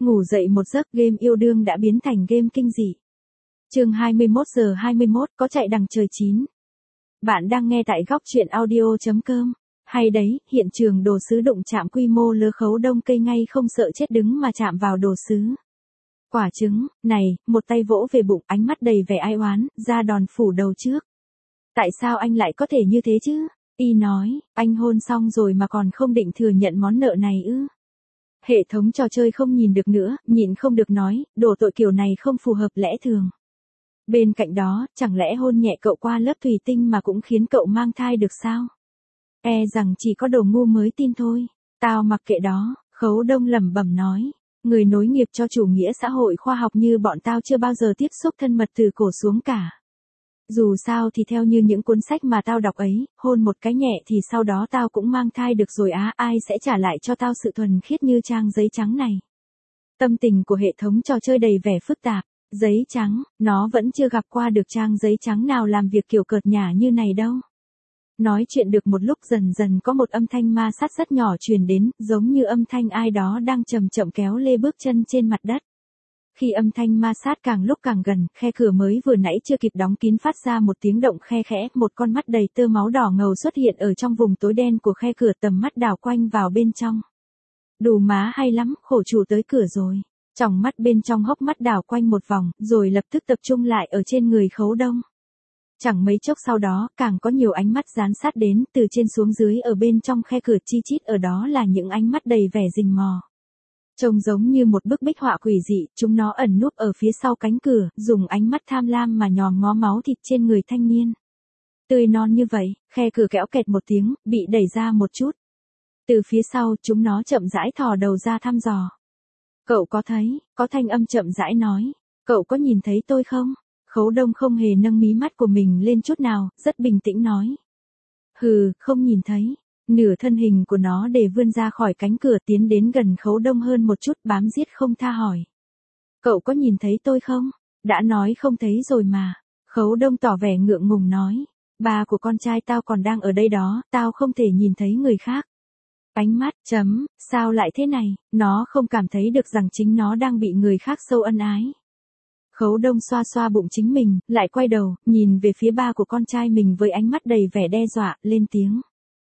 Ngủ dậy một giấc game yêu đương đã biến thành game kinh dị. Chương 21:21 có chạy đằng trời 9. Bạn đang nghe tại góc truyện audio.com. Hay đấy, hiện trường đồ sứ đụng chạm quy mô lớn Khấu Đông cây ngay không sợ chết đứng mà chạm vào đồ sứ. Quả trứng, này, một tay vỗ về bụng, ánh mắt đầy vẻ ai oán, ra đòn phủ đầu trước. Tại sao anh lại có thể như thế chứ? Y nói, anh hôn xong rồi mà còn không định thừa nhận món nợ này ư? Hệ thống trò chơi không nhìn được nữa, nhịn không được nói, đổ tội kiểu này không phù hợp lẽ thường. Bên cạnh đó, chẳng lẽ hôn nhẹ cậu qua lớp thủy tinh mà cũng khiến cậu mang thai được sao? E rằng chỉ có đồ ngu mới tin thôi. Tao mặc kệ đó, Khấu Đông lẩm bẩm nói. Người nối nghiệp cho chủ nghĩa xã hội khoa học như bọn tao chưa bao giờ tiếp xúc thân mật từ cổ xuống cả. Dù sao thì theo như những cuốn sách mà tao đọc ấy, hôn một cái nhẹ thì sau đó tao cũng mang thai được rồi á, ai sẽ trả lại cho tao sự thuần khiết như trang giấy trắng này. Tâm tình của hệ thống trò chơi đầy vẻ phức tạp, giấy trắng, nó vẫn chưa gặp qua được trang giấy trắng nào làm việc kiểu cợt nhả như này đâu. Nói chuyện được một lúc dần dần có một âm thanh ma sát rất nhỏ truyền đến, giống như âm thanh ai đó đang chậm chậm kéo lê bước chân trên mặt đất. Khi âm thanh ma sát càng lúc càng gần, khe cửa mới vừa nãy chưa kịp đóng kín phát ra một tiếng động khe khẽ, một con mắt đầy tơ máu đỏ ngầu xuất hiện ở trong vùng tối đen của khe cửa, tầm mắt đảo quanh vào bên trong. Đủ má hay lắm, khổ chủ tới cửa rồi. Tròng mắt bên trong hốc mắt đảo quanh một vòng, rồi lập tức tập trung lại ở trên người Khấu Đông. Chẳng mấy chốc sau đó, càng có nhiều ánh mắt dán sát đến, từ trên xuống dưới ở bên trong khe cửa chi chít ở đó là những ánh mắt đầy vẻ rình mò. Trông giống như một bức bích họa quỷ dị, chúng nó ẩn núp ở phía sau cánh cửa, dùng ánh mắt tham lam mà nhòm ngó máu thịt trên người thanh niên. Tươi non như vậy, khe cửa kéo kẹt một tiếng, bị đẩy ra một chút. Từ phía sau, chúng nó chậm rãi thò đầu ra thăm dò. Cậu có thấy, có thanh âm chậm rãi nói, cậu có nhìn thấy tôi không? Khấu Đông không hề nâng mí mắt của mình lên chút nào, rất bình tĩnh nói. Hừ, không nhìn thấy. Nửa thân hình của nó để vươn ra khỏi cánh cửa tiến đến gần Khấu Đông hơn một chút, bám giết không tha hỏi. Cậu có nhìn thấy tôi không? Đã nói không thấy rồi mà. Khấu Đông tỏ vẻ ngượng ngùng nói. Ba của con trai tao còn đang ở đây đó, tao không thể nhìn thấy người khác. Ánh mắt, sao lại thế này, nó không cảm thấy được rằng chính nó đang bị người khác sâu ân ái. Khấu Đông xoa xoa bụng chính mình, lại quay đầu, nhìn về phía ba của con trai mình với ánh mắt đầy vẻ đe dọa, lên tiếng.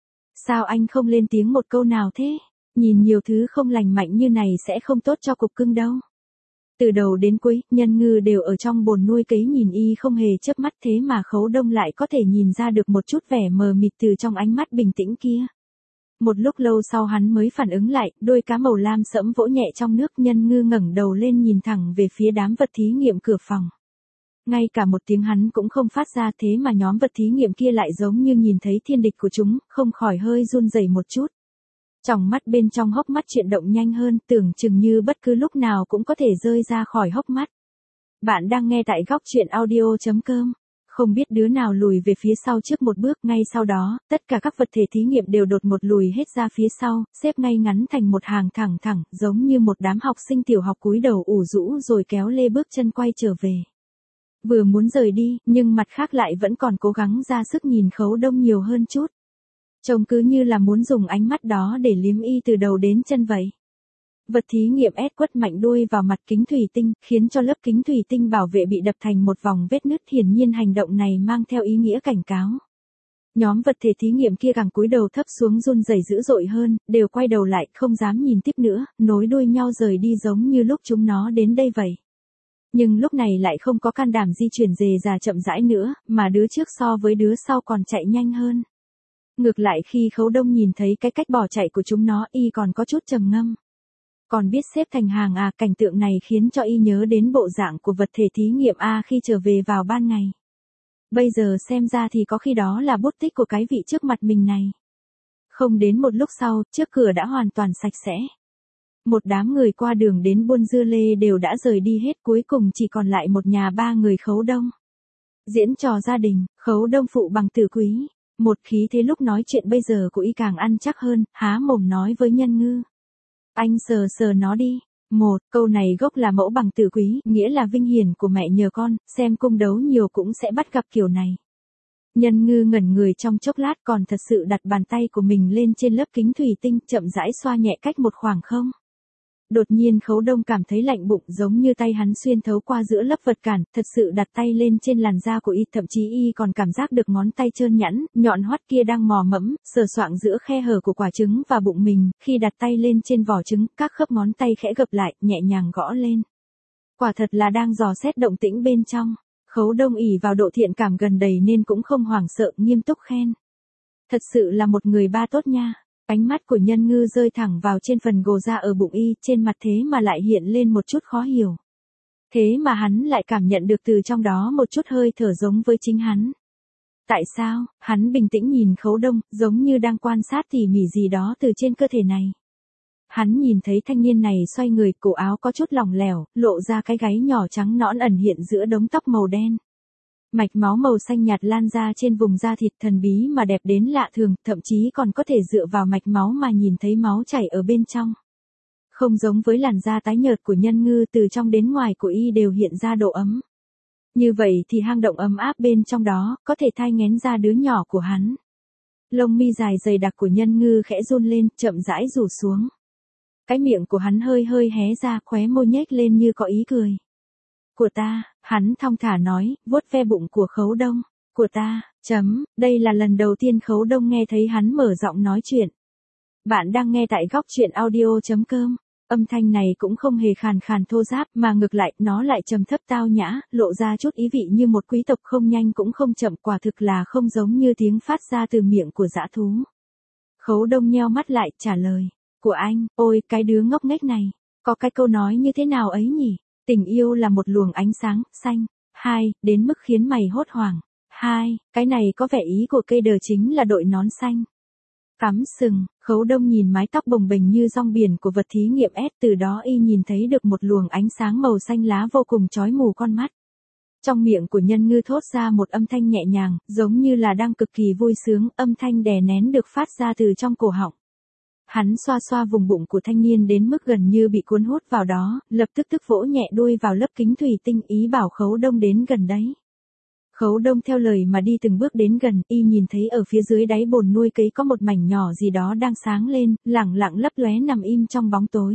Sao anh không lên tiếng một câu nào thế? Nhìn nhiều thứ không lành mạnh như này sẽ không tốt cho cục cưng đâu. Từ đầu đến cuối, Nhân Ngư đều ở trong bồn nuôi cấy nhìn y không hề chớp mắt, thế mà Khấu Đông lại có thể nhìn ra được một chút vẻ mờ mịt từ trong ánh mắt bình tĩnh kia. Một lúc lâu sau hắn mới phản ứng lại, đôi cá màu lam sẫm vỗ nhẹ trong nước. Nhân Ngư ngẩng đầu lên nhìn thẳng về phía đám vật thí nghiệm cửa phòng. Ngay cả một tiếng hắn cũng không phát ra, thế mà nhóm vật thí nghiệm kia lại giống như nhìn thấy thiên địch của chúng, không khỏi hơi run rẩy một chút. Tròng mắt bên trong hốc mắt chuyển động nhanh hơn, tưởng chừng như bất cứ lúc nào cũng có thể rơi ra khỏi hốc mắt. Bạn đang nghe tại góc truyện audio.com. Không biết đứa nào lùi về phía sau trước một bước, ngay sau đó, tất cả các vật thể thí nghiệm đều đột một lùi hết ra phía sau, xếp ngay ngắn thành một hàng thẳng, giống như một đám học sinh tiểu học cúi đầu ủ rũ rồi kéo lê bước chân quay trở về. Vừa muốn rời đi, nhưng mặt khác lại vẫn còn cố gắng ra sức nhìn Khấu Đông nhiều hơn chút. Trông cứ như là muốn dùng ánh mắt đó để liếm y từ đầu đến chân vậy. Vật thí nghiệm ép quất mạnh đuôi vào mặt kính thủy tinh, khiến cho lớp kính thủy tinh bảo vệ bị đập thành một vòng vết nứt, hiển nhiên hành động này mang theo ý nghĩa cảnh cáo. Nhóm vật thể thí nghiệm kia càng cúi đầu thấp xuống run rẩy dữ dội hơn, đều quay đầu lại, không dám nhìn tiếp nữa, nối đuôi nhau rời đi giống như lúc chúng nó đến đây vậy. Nhưng lúc này lại không có can đảm di chuyển rề rà chậm rãi nữa, mà đứa trước so với đứa sau còn chạy nhanh hơn. Ngược lại khi Khấu Đông nhìn thấy cái cách bỏ chạy của chúng nó, y còn có chút trầm ngâm. Còn biết xếp thành hàng à, cảnh tượng này khiến cho y nhớ đến bộ dạng của vật thể thí nghiệm A khi trở về vào ban ngày. Bây giờ xem ra thì có khi đó là bút tích của cái vị trước mặt mình này. Không đến một lúc sau, trước cửa đã hoàn toàn sạch sẽ. Một đám người qua đường đến buôn dưa lê đều đã rời đi hết, cuối cùng chỉ còn lại một nhà ba người Khấu Đông. Diễn trò gia đình, Khấu Đông phụ bằng tử quý. Một khí thế lúc nói chuyện bây giờ của y càng ăn chắc hơn, há mồm nói với Nhân Ngư. Anh sờ sờ nó đi. Câu này gốc là mẫu bằng tử quý, nghĩa là vinh hiển của mẹ nhờ con, xem cung đấu nhiều cũng sẽ bắt gặp kiểu này. Nhân Ngư ngẩn người trong chốc lát, còn thật sự đặt bàn tay của mình lên trên lớp kính thủy tinh, chậm rãi xoa nhẹ cách một khoảng không. Đột nhiên Khấu Đông cảm thấy lạnh bụng, giống như tay hắn xuyên thấu qua giữa lớp vật cản, thật sự đặt tay lên trên làn da của y, thậm chí y còn cảm giác được ngón tay trơn nhẵn, nhọn hoắt kia đang mò mẫm, sờ soạng giữa khe hở của quả trứng và bụng mình, khi đặt tay lên trên vỏ trứng, các khớp ngón tay khẽ gập lại, nhẹ nhàng gõ lên. Quả thật là đang dò xét động tĩnh bên trong. Khấu Đông ỷ vào độ thiện cảm gần đầy nên cũng không hoảng sợ, nghiêm túc khen. Thật sự là một người ba tốt nha. Ánh mắt của Nhân Ngư rơi thẳng vào trên phần gồ ra ở bụng y, trên mặt thế mà lại hiện lên một chút khó hiểu. Thế mà hắn lại cảm nhận được từ trong đó một chút hơi thở giống với chính hắn. Tại sao? Hắn bình tĩnh nhìn Khấu Đông, giống như đang quan sát tỉ mỉ gì đó từ trên cơ thể này. Hắn nhìn thấy thanh niên này xoay người, cổ áo có chút lỏng lẻo, lộ ra cái gáy nhỏ trắng nõn ẩn hiện giữa đống tóc màu đen. Mạch máu màu xanh nhạt lan ra trên vùng da thịt, thần bí mà đẹp đến lạ thường, thậm chí còn có thể dựa vào mạch máu mà nhìn thấy máu chảy ở bên trong. Không giống với làn da tái nhợt của Nhân Ngư, từ trong đến ngoài của y đều hiện ra độ ấm. Như vậy thì hang động ấm áp bên trong đó, có thể thai nghén ra đứa nhỏ của hắn. Lông mi dài dày đặc của Nhân Ngư khẽ run lên, chậm rãi rủ xuống. Cái miệng của hắn hơi hơi hé ra, khóe môi nhếch lên như có ý cười. Của ta, hắn thong thả nói, vuốt ve bụng của Khấu Đông. Của ta, đây là lần đầu tiên Khấu Đông nghe thấy hắn mở giọng nói chuyện. Bạn đang nghe tại góc truyện audio.com. Âm thanh này cũng không hề khàn khàn thô ráp, mà ngược lại, nó lại trầm thấp tao nhã, lộ ra chút ý vị như một quý tộc, không nhanh cũng không chậm, quả thực là không giống như tiếng phát ra từ miệng của dã thú. Khấu Đông nheo mắt lại, trả lời. Của anh, ôi, cái đứa ngốc nghếch này. Có cái câu nói như thế nào ấy nhỉ? Tình yêu là một luồng ánh sáng, xanh. 2, đến mức khiến mày hốt hoảng. 2, cái này có vẻ ý của cây đờ chính là đội nón xanh. Cắm sừng, Khấu Đông nhìn mái tóc bồng bềnh như rong biển của vật thí nghiệm S, từ đó y nhìn thấy được một luồng ánh sáng màu xanh lá vô cùng chói mù con mắt. Trong miệng của Nhân Ngư thốt ra một âm thanh nhẹ nhàng, giống như là đang cực kỳ vui sướng, âm thanh đè nén được phát ra từ trong cổ họng. Hắn xoa xoa vùng bụng của thanh niên đến mức gần như bị cuốn hút vào đó, lập tức vỗ nhẹ đuôi vào lớp kính thủy tinh, ý bảo Khấu Đông đến gần đấy. Khấu Đông theo lời mà đi từng bước đến gần, y nhìn thấy ở phía dưới đáy bồn nuôi cấy có một mảnh nhỏ gì đó đang sáng lên, lẳng lặng lấp lóe nằm im trong bóng tối.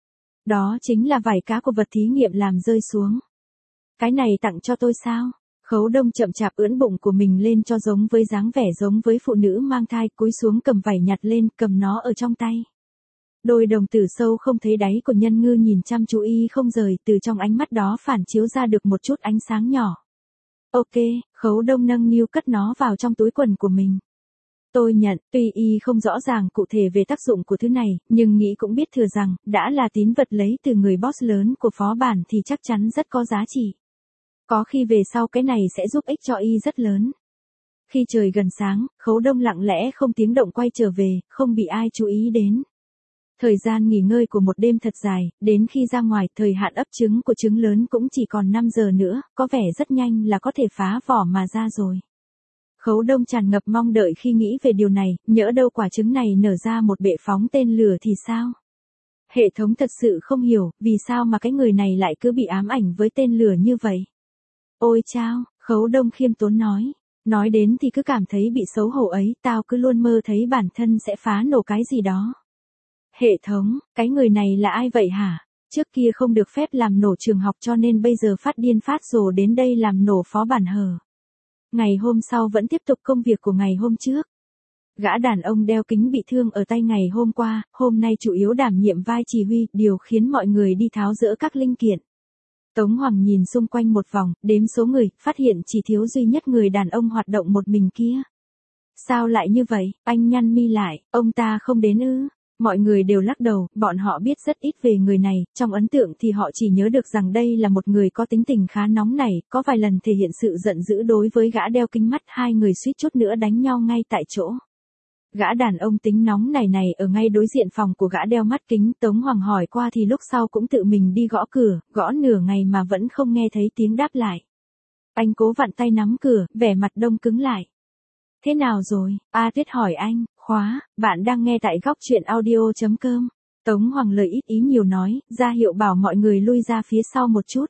Đó chính là vảy cá của vật thí nghiệm làm rơi xuống. Cái này tặng cho tôi sao? Khấu Đông chậm chạp ưỡn bụng của mình lên cho giống với dáng vẻ giống với phụ nữ mang thai, cúi xuống cầm vảy nhặt lên, cầm nó ở trong tay. Đôi đồng tử sâu không thấy đáy của Nhân Ngư nhìn chăm chú y không rời, từ trong ánh mắt đó phản chiếu ra được một chút ánh sáng nhỏ. Ok, Khấu Đông nâng niu cất nó vào trong túi quần của mình. Tôi nhận, tuy y không rõ ràng cụ thể về tác dụng của thứ này, nhưng nghĩ cũng biết thừa rằng, đã là tín vật lấy từ người boss lớn của phó bản thì chắc chắn rất có giá trị. Có khi về sau cái này sẽ giúp ích cho y rất lớn. Khi trời gần sáng, Khấu Đông lặng lẽ không tiếng động quay trở về, không bị ai chú ý đến. Thời gian nghỉ ngơi của một đêm thật dài, đến khi ra ngoài, thời hạn ấp trứng của trứng lớn cũng chỉ còn 5 giờ nữa, có vẻ rất nhanh là có thể phá vỏ mà ra rồi. Khấu Đông tràn ngập mong đợi khi nghĩ về điều này, nhỡ đâu quả trứng này nở ra một bệ phóng tên lửa thì sao? Hệ thống thật sự không hiểu, vì sao mà cái người này lại cứ bị ám ảnh với tên lửa như vậy? Ôi chao, Khấu Đông khiêm tốn nói. Nói đến thì cứ cảm thấy bị xấu hổ ấy, tao cứ luôn mơ thấy bản thân sẽ phá nổ cái gì đó. Hệ thống, cái người này là ai vậy hả? Trước kia không được phép làm nổ trường học cho nên bây giờ phát điên phát rồ đến đây làm nổ phó bản hờ. Ngày hôm sau vẫn tiếp tục công việc của ngày hôm trước. Gã đàn ông đeo kính bị thương ở tay ngày hôm qua, hôm nay chủ yếu đảm nhiệm vai chỉ huy, điều khiến mọi người đi tháo dỡ các linh kiện. Tống Hoàng nhìn xung quanh một vòng, đếm số người, phát hiện chỉ thiếu duy nhất người đàn ông hoạt động một mình kia. Sao lại như vậy? Anh nhăn mi lại, ông ta không đến ư? Mọi người đều lắc đầu, bọn họ biết rất ít về người này, trong ấn tượng thì họ chỉ nhớ được rằng đây là một người có tính tình khá nóng nảy, có vài lần thể hiện sự giận dữ đối với gã đeo kính mắt, hai người suýt chút nữa đánh nhau ngay tại chỗ. Gã đàn ông tính nóng này ở ngay đối diện phòng của gã đeo mắt kính, Tống Hoàng hỏi qua thì lúc sau cũng tự mình đi gõ cửa, gõ nửa ngày mà vẫn không nghe thấy tiếng đáp lại. Anh cố vặn tay nắm cửa, vẻ mặt đông cứng lại. Thế nào rồi? Tuyết hỏi anh. Khóa, bạn đang nghe tại góc truyện audio.com. Tống Hoàng lời ít ý nhiều nói, ra hiệu bảo mọi người lui ra phía sau một chút.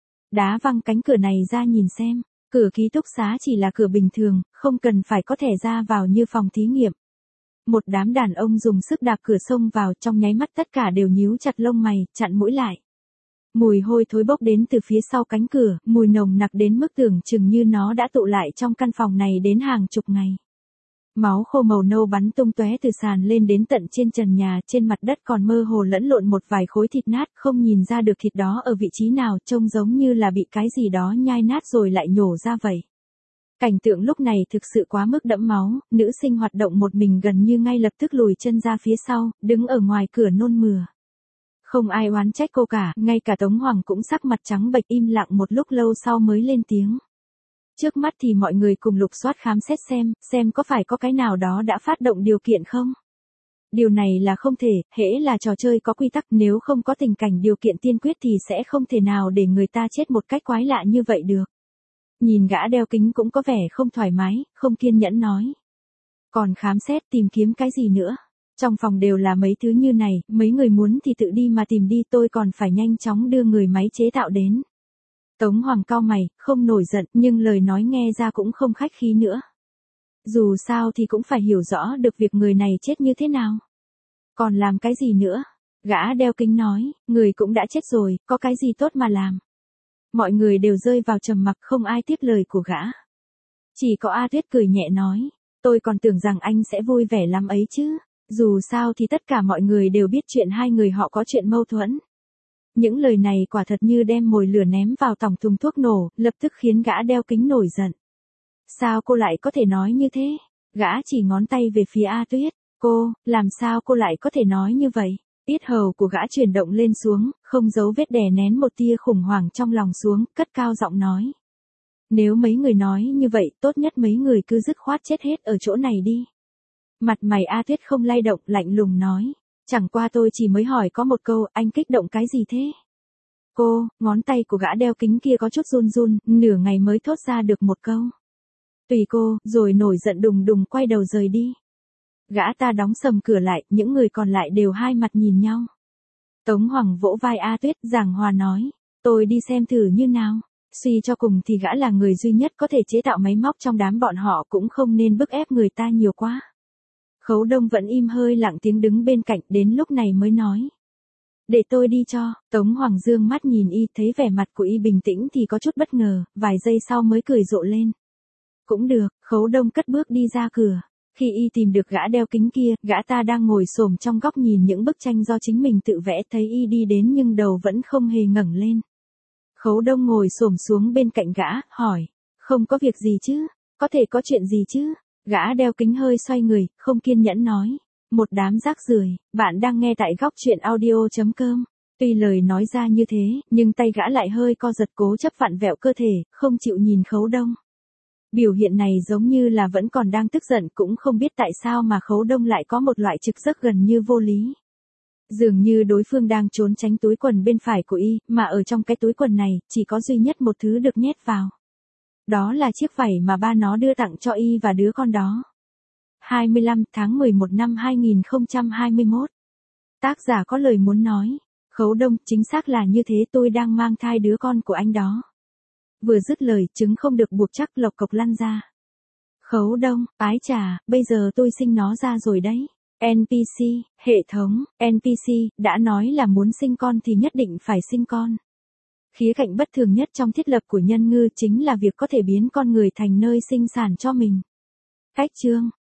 Đá văng cánh cửa này ra nhìn xem, cửa ký túc xá chỉ là cửa bình thường, không cần phải có thẻ ra vào như phòng thí nghiệm. Một đám đàn ông dùng sức đạp cửa xông vào, trong nháy mắt tất cả đều nhíu chặt lông mày, chặn mũi lại. Mùi hôi thối bốc đến từ phía sau cánh cửa, mùi nồng nặc đến mức tưởng chừng như nó đã tụ lại trong căn phòng này đến hàng chục ngày. Máu khô màu nâu bắn tung tóe từ sàn lên đến tận trên trần nhà, trên mặt đất còn mơ hồ lẫn lộn một vài khối thịt nát, không nhìn ra được thịt đó ở vị trí nào, trông giống như là bị cái gì đó nhai nát rồi lại nhổ ra vậy. Cảnh tượng lúc này thực sự quá mức đẫm máu, nữ sinh hoạt động một mình gần như ngay lập tức lùi chân ra phía sau, đứng ở ngoài cửa nôn mửa. Không ai oán trách cô cả, ngay cả Tống Hoàng cũng sắc mặt trắng bệch im lặng một lúc lâu sau mới lên tiếng. Trước mắt thì mọi người cùng lục soát khám xét xem có phải có cái nào đó đã phát động điều kiện không? Điều này là không thể, hễ là trò chơi có quy tắc, nếu không có tình cảnh điều kiện tiên quyết thì sẽ không thể nào để người ta chết một cách quái lạ như vậy được. Nhìn gã đeo kính cũng có vẻ không thoải mái, không kiên nhẫn nói. Còn khám xét tìm kiếm cái gì nữa? Trong phòng đều là mấy thứ như này, mấy người muốn thì tự đi mà tìm đi, tôi còn phải nhanh chóng đưa người máy chế tạo đến. Tống Hoàng cau mày, không nổi giận, nhưng lời nói nghe ra cũng không khách khí nữa. Dù sao thì cũng phải hiểu rõ được việc người này chết như thế nào. Còn làm cái gì nữa? Gã đeo kính nói, người cũng đã chết rồi, có cái gì tốt mà làm. Mọi người đều rơi vào trầm mặc, không ai tiếp lời của gã. Chỉ có A Tuyết cười nhẹ nói, tôi còn tưởng rằng anh sẽ vui vẻ lắm ấy chứ. Dù sao thì tất cả mọi người đều biết chuyện hai người họ có chuyện mâu thuẫn. Những lời này quả thật như đem mồi lửa ném vào tòng thùng thuốc nổ, lập tức khiến gã đeo kính nổi giận. Sao cô lại có thể nói như thế? Gã chỉ ngón tay về phía A Tuyết. Cô, làm sao cô lại có thể nói như vậy? Yết hầu của gã chuyển động lên xuống, không giấu vết đè nén một tia khủng hoảng trong lòng xuống, cất cao giọng nói. Nếu mấy người nói như vậy, tốt nhất mấy người cứ dứt khoát chết hết ở chỗ này đi. Mặt mày A Tuyết không lay động, lạnh lùng nói. Chẳng qua tôi chỉ mới hỏi có một câu, anh kích động cái gì thế? Cô, ngón tay của gã đeo kính kia có chút run run, nửa ngày mới thốt ra được một câu. Tùy cô, rồi nổi giận đùng đùng quay đầu rời đi. Gã ta đóng sầm cửa lại, những người còn lại đều hai mặt nhìn nhau. Tống Hoàng vỗ vai A Tuyết, giảng hòa nói. Tôi đi xem thử như nào. Suy cho cùng thì gã là người duy nhất có thể chế tạo máy móc trong đám bọn họ, cũng không nên bức ép người ta nhiều quá. Khấu Đông vẫn im hơi lặng tiếng đứng bên cạnh, đến lúc này mới nói. Để tôi đi cho. Tống Hoàng dương mắt nhìn y, thấy vẻ mặt của y bình tĩnh thì có chút bất ngờ, vài giây sau mới cười rộ lên. Cũng được. Khấu Đông cất bước đi ra cửa. Khi y tìm được gã đeo kính kia, gã ta đang ngồi xổm trong góc nhìn những bức tranh do chính mình tự vẽ, thấy y đi đến nhưng đầu vẫn không hề ngẩng lên. Khấu Đông ngồi xổm xuống bên cạnh gã, hỏi. Không có việc gì chứ? Có thể có chuyện gì chứ? Gã đeo kính hơi xoay người, không kiên nhẫn nói. Một đám rác rưởi. Bạn đang nghe tại góc truyện audio.com. Tuy lời nói ra như thế, nhưng tay gã lại hơi co giật, cố chấp vặn vẹo cơ thể, không chịu nhìn Khấu Đông. Biểu hiện này giống như là vẫn còn đang tức giận, cũng không biết tại sao mà Khấu Đông lại có một loại trực giác gần như vô lý. Dường như đối phương đang trốn tránh túi quần bên phải của y, mà ở trong cái túi quần này, chỉ có duy nhất một thứ được nhét vào. Đó là chiếc vảy mà ba nó đưa tặng cho y và đứa con đó. 25 tháng 11 năm 2021. Tác giả có lời muốn nói. Khấu Đông, chính xác là như thế, tôi đang mang thai đứa con của anh đó. Vừa dứt lời, trứng không được buộc chắc lộc cộc lăn ra. Khấu Đông, ái chà, bây giờ tôi sinh nó ra rồi đấy. NPC, hệ thống, NPC, đã nói là muốn sinh con thì nhất định phải sinh con. Khía cạnh bất thường nhất trong thiết lập của nhân ngư chính là việc có thể biến con người thành nơi sinh sản cho mình. Cách chương